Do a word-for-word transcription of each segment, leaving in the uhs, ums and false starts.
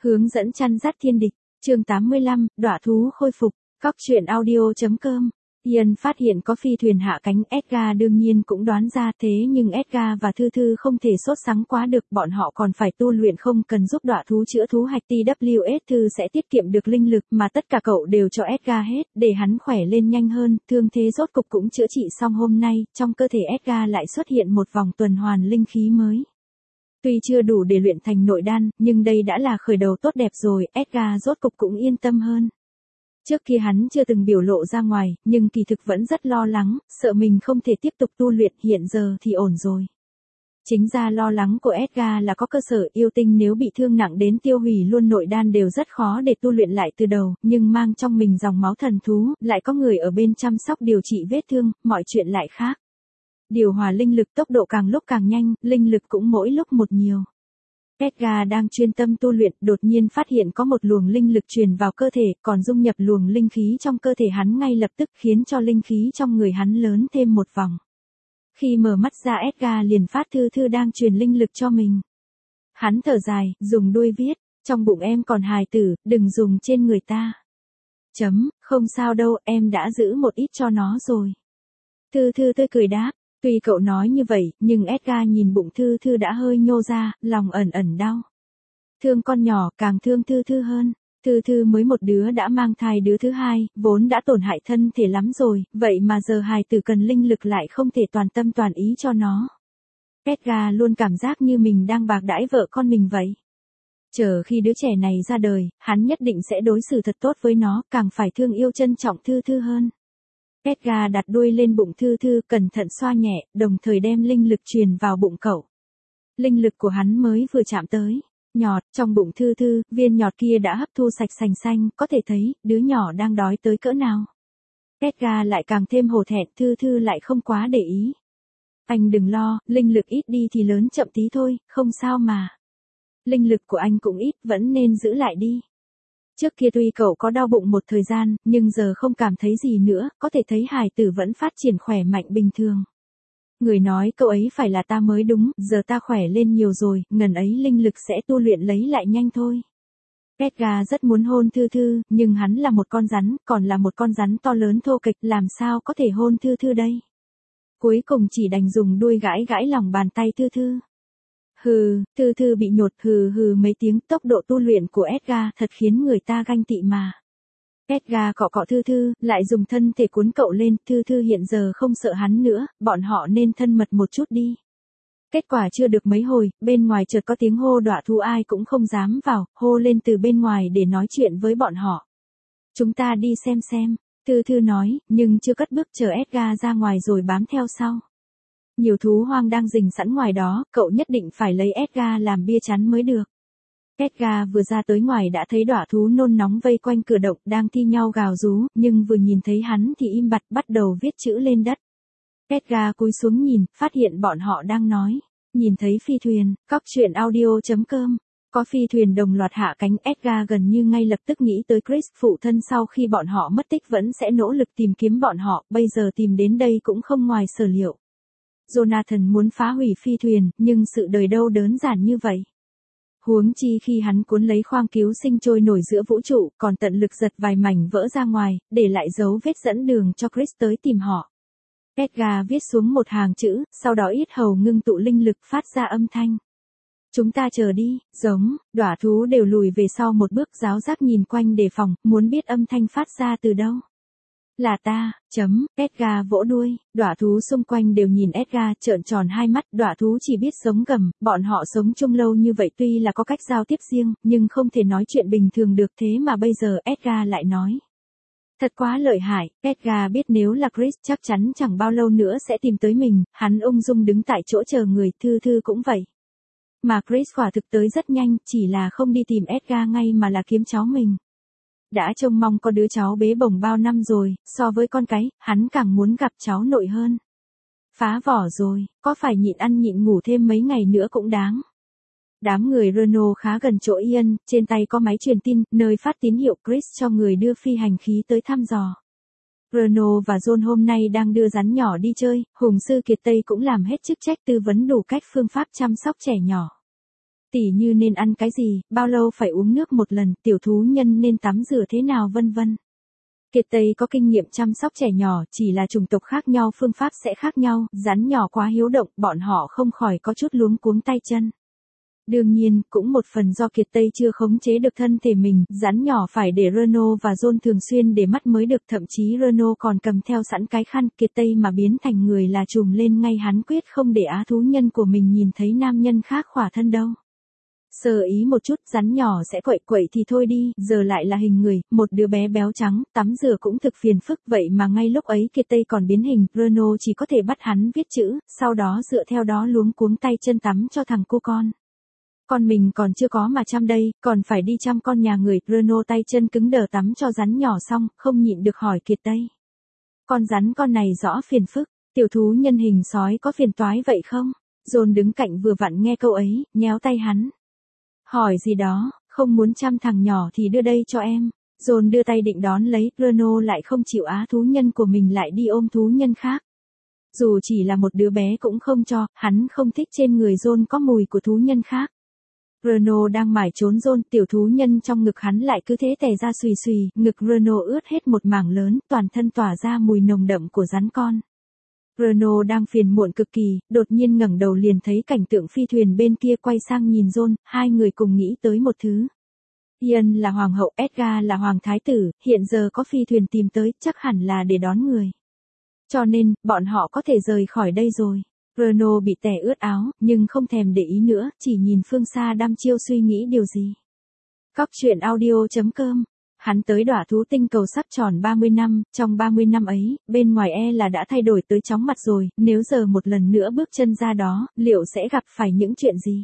Hướng dẫn chăn dắt thiên địch, chương tám mươi lăm, đọa thú khôi phục, cóc truyện audio chấm com. Ian phát hiện có phi thuyền hạ cánh, Edgar đương nhiên cũng đoán ra, thế nhưng Edgar và Thư Thư không thể sốt sắng quá được, bọn họ còn phải tu luyện, không cần giúp đọa thú chữa thú hạch. tê vê ét Thư sẽ tiết kiệm được linh lực, mà tất cả cậu đều cho Edgar hết, để hắn khỏe lên nhanh hơn, thương thế rốt cục cũng chữa trị xong. Hôm nay, trong cơ thể Edgar lại xuất hiện một vòng tuần hoàn linh khí mới. Tuy chưa đủ để luyện thành nội đan, nhưng đây đã là khởi đầu tốt đẹp rồi, Edgar rốt cục cũng yên tâm hơn. Trước kia hắn chưa từng biểu lộ ra ngoài, nhưng kỳ thực vẫn rất lo lắng, sợ mình không thể tiếp tục tu luyện, hiện giờ thì ổn rồi. Chính ra lo lắng của Edgar là có cơ sở, yêu tinh nếu bị thương nặng đến tiêu hủy luôn nội đan đều rất khó để tu luyện lại từ đầu, nhưng mang trong mình dòng máu thần thú, lại có người ở bên chăm sóc điều trị vết thương, mọi chuyện lại khác. Điều hòa linh lực, tốc độ càng lúc càng nhanh, linh lực cũng mỗi lúc một nhiều. Edgar đang chuyên tâm tu luyện, đột nhiên phát hiện có một luồng linh lực truyền vào cơ thể, còn dung nhập luồng linh khí trong cơ thể hắn ngay lập tức, khiến cho linh khí trong người hắn lớn thêm một vòng. Khi mở mắt ra, Edgar liền phát Thư Thư đang truyền linh lực cho mình. Hắn thở dài, dùng đuôi viết, trong bụng em còn hài tử, đừng dùng trên người ta. Chấm, không sao đâu, em đã giữ một ít cho nó rồi. Thư Thư tươi cười đáp. Tuy cậu nói như vậy, nhưng Edgar nhìn bụng Thư Thư đã hơi nhô ra, lòng ẩn ẩn đau. Thương con nhỏ, càng thương Thư Thư hơn. Thư Thư mới một đứa đã mang thai đứa thứ hai, vốn đã tổn hại thân thể lắm rồi, vậy mà giờ hài tử cần linh lực lại không thể toàn tâm toàn ý cho nó. Edgar luôn cảm giác như mình đang bạc đãi vợ con mình vậy. Chờ khi đứa trẻ này ra đời, hắn nhất định sẽ đối xử thật tốt với nó, càng phải thương yêu trân trọng Thư Thư hơn. Edgar đặt đuôi lên bụng Thư Thư, cẩn thận xoa nhẹ, đồng thời đem linh lực truyền vào bụng cậu. Linh lực của hắn mới vừa chạm tới nhọt, trong bụng Thư Thư, viên nhọt kia đã hấp thu sạch sành xanh, có thể thấy, đứa nhỏ đang đói tới cỡ nào. Edgar lại càng thêm hổ thẹn, Thư Thư lại không quá để ý. Anh đừng lo, linh lực ít đi thì lớn chậm tí thôi, không sao mà. Linh lực của anh cũng ít, vẫn nên giữ lại đi. Trước kia tuy cậu có đau bụng một thời gian, nhưng giờ không cảm thấy gì nữa, có thể thấy hài tử vẫn phát triển khỏe mạnh bình thường. Người nói câu ấy phải là ta mới đúng, giờ ta khỏe lên nhiều rồi, ngần ấy linh lực sẽ tu luyện lấy lại nhanh thôi. Edgar rất muốn hôn Thư Thư, nhưng hắn là một con rắn, còn là một con rắn to lớn thô kịch, làm sao có thể hôn Thư Thư đây. Cuối cùng chỉ đành dùng đuôi gãi gãi lòng bàn tay Thư Thư. Hừ, Thư Thư bị nhột hừ hừ mấy tiếng, tốc độ tu luyện của Edgar thật khiến người ta ganh tị mà. Edgar cọ cọ Thư Thư, lại dùng thân thể cuốn cậu lên, Thư Thư hiện giờ không sợ hắn nữa, bọn họ nên thân mật một chút đi. Kết quả chưa được mấy hồi, bên ngoài chợt có tiếng hô đọa thú, ai cũng không dám vào, hô lên từ bên ngoài để nói chuyện với bọn họ. Chúng ta đi xem xem, Thư Thư nói, nhưng chưa cất bước chờ Edgar ra ngoài rồi bám theo sau. Nhiều thú hoang đang rình sẵn ngoài đó, cậu nhất định phải lấy Edgar làm bia chắn mới được. Edgar vừa ra tới ngoài đã thấy đọa thú nôn nóng vây quanh cửa động, đang thi nhau gào rú, nhưng vừa nhìn thấy hắn thì im bặt, bắt đầu viết chữ lên đất. Edgar cúi xuống nhìn, phát hiện bọn họ đang nói. Nhìn thấy phi thuyền, cóc truyện audio chấm com. Có phi thuyền đồng loạt hạ cánh, Edgar gần như ngay lập tức nghĩ tới Chris, phụ thân sau khi bọn họ mất tích vẫn sẽ nỗ lực tìm kiếm bọn họ, bây giờ tìm đến đây cũng không ngoài sở liệu. Jonathan muốn phá hủy phi thuyền, nhưng sự đời đâu đơn giản như vậy. Huống chi khi hắn cuốn lấy khoang cứu sinh trôi nổi giữa vũ trụ, còn tận lực giật vài mảnh vỡ ra ngoài, để lại dấu vết dẫn đường cho Chris tới tìm họ. Edgar viết xuống một hàng chữ, sau đó yết hầu ngưng tụ linh lực phát ra âm thanh. Chúng ta chờ đi, giống, đọa thú đều lùi về sau một bước, giáo giác nhìn quanh đề phòng, muốn biết âm thanh phát ra từ đâu. Là ta, chấm, Edgar vỗ đuôi, đọa thú xung quanh đều nhìn Edgar trợn tròn hai mắt, đọa thú chỉ biết sống gầm, bọn họ sống chung lâu như vậy tuy là có cách giao tiếp riêng, nhưng không thể nói chuyện bình thường được, thế mà bây giờ Edgar lại nói. Thật quá lợi hại, Edgar biết nếu là Chris chắc chắn chẳng bao lâu nữa sẽ tìm tới mình, hắn ung dung đứng tại chỗ chờ người, Thư Thư cũng vậy. Mà Chris quả thực tới rất nhanh, chỉ là không đi tìm Edgar ngay mà là kiếm cháu mình. Đã trông mong có đứa cháu bế bổng bao năm rồi, so với con cái, hắn càng muốn gặp cháu nội hơn. Phá vỏ rồi, có phải nhịn ăn nhịn ngủ thêm mấy ngày nữa cũng đáng. Đám người Renault khá gần chỗ Ian, trên tay có máy truyền tin, nơi phát tín hiệu Chris cho người đưa phi hành khí tới thăm dò. Renault và John hôm nay đang đưa rắn nhỏ đi chơi, Hùng sư Kiệt Tây cũng làm hết chức trách tư vấn đủ cách phương pháp chăm sóc trẻ nhỏ. Tỉ như nên ăn cái gì, bao lâu phải uống nước một lần, tiểu thú nhân nên tắm rửa thế nào vân vân. Kiệt Tây có kinh nghiệm chăm sóc trẻ nhỏ, chỉ là chủng tộc khác nhau phương pháp sẽ khác nhau, rắn nhỏ quá hiếu động, bọn họ không khỏi có chút luống cuống tay chân. Đương nhiên, cũng một phần do Kiệt Tây chưa khống chế được thân thể mình, rắn nhỏ phải để Renault và John thường xuyên để mắt mới được, thậm chí Renault còn cầm theo sẵn cái khăn, Kiệt Tây mà biến thành người là trùm lên ngay, hắn quyết không để á thú nhân của mình nhìn thấy nam nhân khác khỏa thân đâu. Sơ ý một chút, rắn nhỏ sẽ quậy quậy thì thôi đi, giờ lại là hình người, một đứa bé béo trắng, tắm rửa cũng thực phiền phức, vậy mà ngay lúc ấy Kiệt Tây còn biến hình, Renault chỉ có thể bắt hắn viết chữ, sau đó dựa theo đó luống cuống tay chân tắm cho thằng cu con. Con mình còn chưa có mà chăm đây, còn phải đi chăm con nhà người, Renault tay chân cứng đờ tắm cho rắn nhỏ xong, không nhịn được hỏi Kiệt Tây. Con rắn con này rõ phiền phức, tiểu thú nhân hình sói có phiền toái vậy không? John đứng cạnh vừa vặn nghe câu ấy, nhéo tay hắn. Hỏi gì đó, không muốn chăm thằng nhỏ thì đưa đây cho em. John đưa tay định đón lấy, Renault lại không chịu, á thú nhân của mình lại đi ôm thú nhân khác. Dù chỉ là một đứa bé cũng không cho, hắn không thích trên người John có mùi của thú nhân khác. Renault đang mải trốn John, tiểu thú nhân trong ngực hắn lại cứ thế tè ra xùy xùy, ngực Renault ướt hết một mảng lớn, toàn thân tỏa ra mùi nồng đậm của rắn con. Renault đang phiền muộn cực kỳ, đột nhiên ngẩng đầu liền thấy cảnh tượng phi thuyền bên kia, quay sang nhìn John, hai người cùng nghĩ tới một thứ. Ian là hoàng hậu, Edgar là hoàng thái tử, hiện giờ có phi thuyền tìm tới, chắc hẳn là để đón người. Cho nên, bọn họ có thể rời khỏi đây rồi. Renault bị tè ướt áo, nhưng không thèm để ý nữa, chỉ nhìn phương xa đăm chiêu suy nghĩ điều gì. Cóc truyện audio chấm com. Hắn tới đỏa thú tinh cầu sắp tròn ba mươi năm, trong ba mươi năm ấy, bên ngoài e là đã thay đổi tới chóng mặt rồi, nếu giờ một lần nữa bước chân ra đó, liệu sẽ gặp phải những chuyện gì?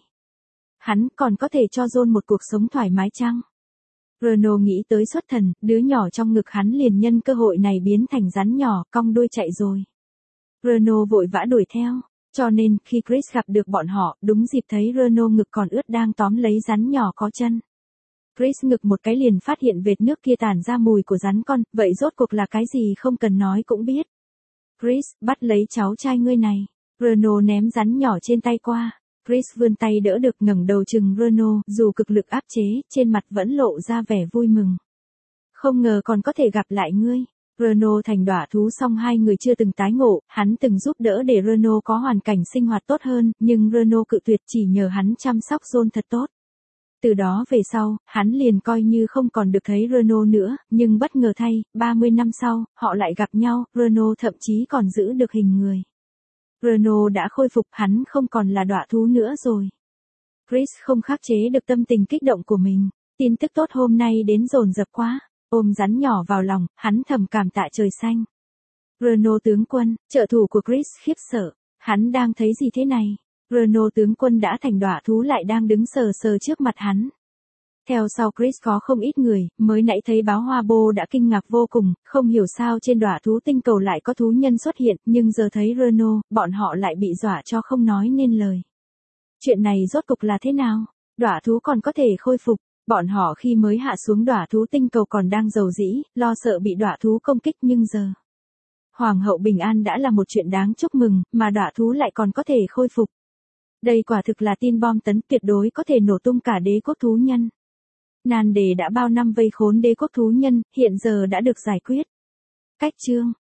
Hắn còn có thể cho John một cuộc sống thoải mái chăng? Renault nghĩ tới xuất thần, đứa nhỏ trong ngực hắn liền nhân cơ hội này biến thành rắn nhỏ, cong đuôi chạy rồi. Renault vội vã đuổi theo, cho nên khi Chris gặp được bọn họ, đúng dịp thấy Renault ngực còn ướt đang tóm lấy rắn nhỏ có chân. Chris ngực một cái liền phát hiện vệt nước kia tản ra mùi của rắn con, vậy rốt cuộc là cái gì không cần nói cũng biết. Chris, bắt lấy cháu trai ngươi này. Renault ném rắn nhỏ trên tay qua. Chris vươn tay đỡ được, ngẩng đầu chừng Renault, dù cực lực áp chế, trên mặt vẫn lộ ra vẻ vui mừng. Không ngờ còn có thể gặp lại ngươi. Renault thành đỏa thú xong hai người chưa từng tái ngộ, hắn từng giúp đỡ để Renault có hoàn cảnh sinh hoạt tốt hơn, nhưng Renault cự tuyệt, chỉ nhờ hắn chăm sóc John thật tốt. Từ đó về sau, hắn liền coi như không còn được thấy Renault nữa, nhưng bất ngờ thay, ba mươi năm sau, họ lại gặp nhau, Renault thậm chí còn giữ được hình người. Renault đã khôi phục, hắn không còn là đọa thú nữa rồi. Chris không khắc chế được tâm tình kích động của mình, tin tức tốt hôm nay đến dồn dập quá, ôm rắn nhỏ vào lòng, hắn thầm cảm tạ trời xanh. Renault tướng quân, trợ thủ của Chris khiếp sợ, hắn đang thấy gì thế này? Renault tướng quân đã thành đọa thú lại đang đứng sờ sờ trước mặt hắn. Theo sau Chris có không ít người, mới nãy thấy báo hoa bô đã kinh ngạc vô cùng, không hiểu sao trên đọa thú tinh cầu lại có thú nhân xuất hiện, nhưng giờ thấy Renault, bọn họ lại bị dọa cho không nói nên lời. Chuyện này rốt cục là thế nào? Đọa thú còn có thể khôi phục, bọn họ khi mới hạ xuống đọa thú tinh cầu còn đang rầu rĩ, lo sợ bị đọa thú công kích, nhưng giờ Hoàng hậu bình an đã là một chuyện đáng chúc mừng, mà đọa thú lại còn có thể khôi phục. Đây quả thực là tin bom tấn, tuyệt đối có thể nổ tung cả đế quốc thú nhân. Nan đề đã bao năm vây khốn đế quốc thú nhân, hiện giờ đã được giải quyết. Cách chương